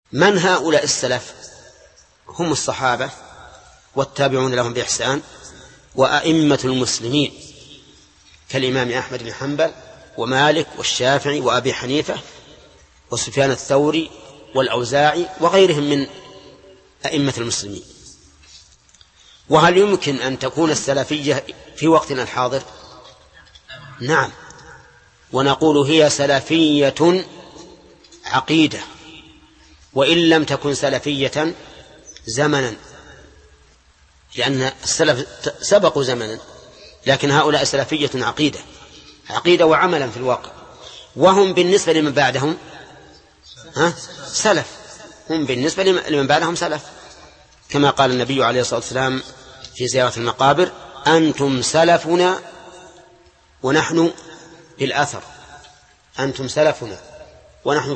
من هؤلاء السلف؟ هم الصحابة والتابعون لهم بإحسان وأئمة المسلمين كالإمام أحمد بن حنبل ومالك والشافعي وأبي حنيفة وسفيان الثوري والأوزاعي وغيرهم من أئمة المسلمين. وهل يمكن أن تكون السلفية في وقتنا الحاضر؟ نعم، ونقول هي سلفية عقيدة، وإن لم تكن سلفية زمنا، لأن السلف سبقوا زمنا، لكن هؤلاء سلفية عقيدة وعملا في الواقع. وهم بالنسبة لمن بعدهم سلف، هم بالنسبة لمن بعدهم سلف، كما قال النبي عليه الصلاة والسلام في زيارة المقابر: أنتم سلفنا ونحن بالأثر، أنتم سلفنا ونحن